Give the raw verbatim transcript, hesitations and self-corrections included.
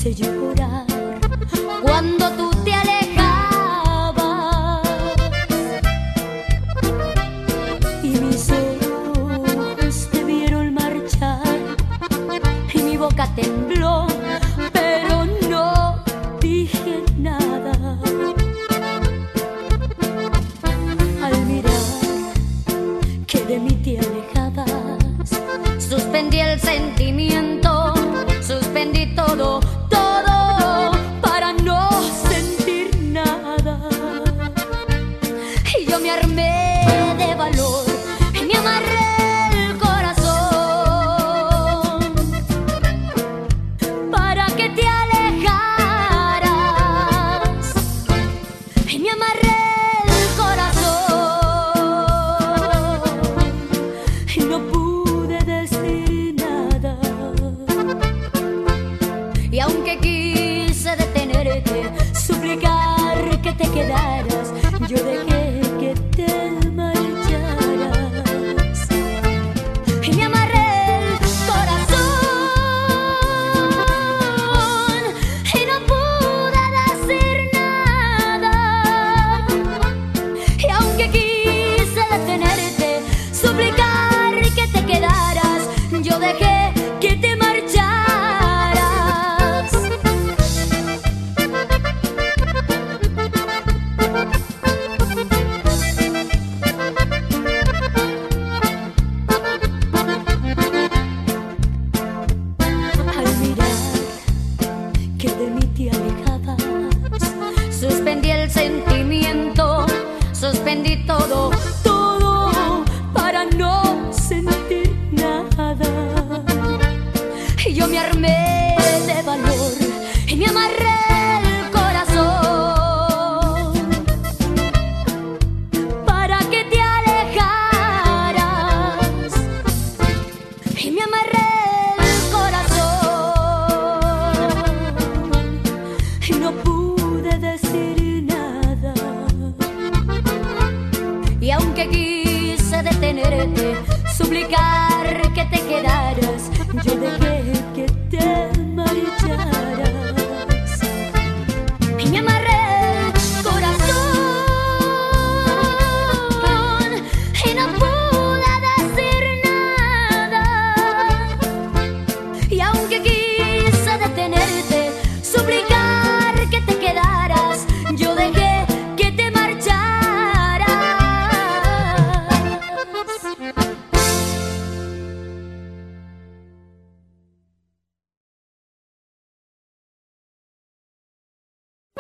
quise llorar cuando tú te alejabas y mis ojos te vieron marchar y mi boca tembló, pero no dije nada. Al mirar que de mí te alejabas, suspendí el sentimiento, suspendí todo, todo para no sentir nada. Y yo me armé de valor y me amarré el corazón para que te alejaras. Y me amarré el corazón y no pude decir nada. Y aunque quise detenerte, suplicar que te quedaras, yo dejé que te marcharas. Y me amarré el corazón y no pude decir nada. Y aunque quise detenerte, suplicar que te quedaras, yo dejé que te marcharas. Al mirar que de mí te alejabas, suspendí el sentimiento, suspendí todo, todo para no sentir nada. Y yo me armé de valor y me amarré el corazón para que te alejaras. Y me amarré el corazón y no pude decir nada. Y aunque quise detenerte, suplicar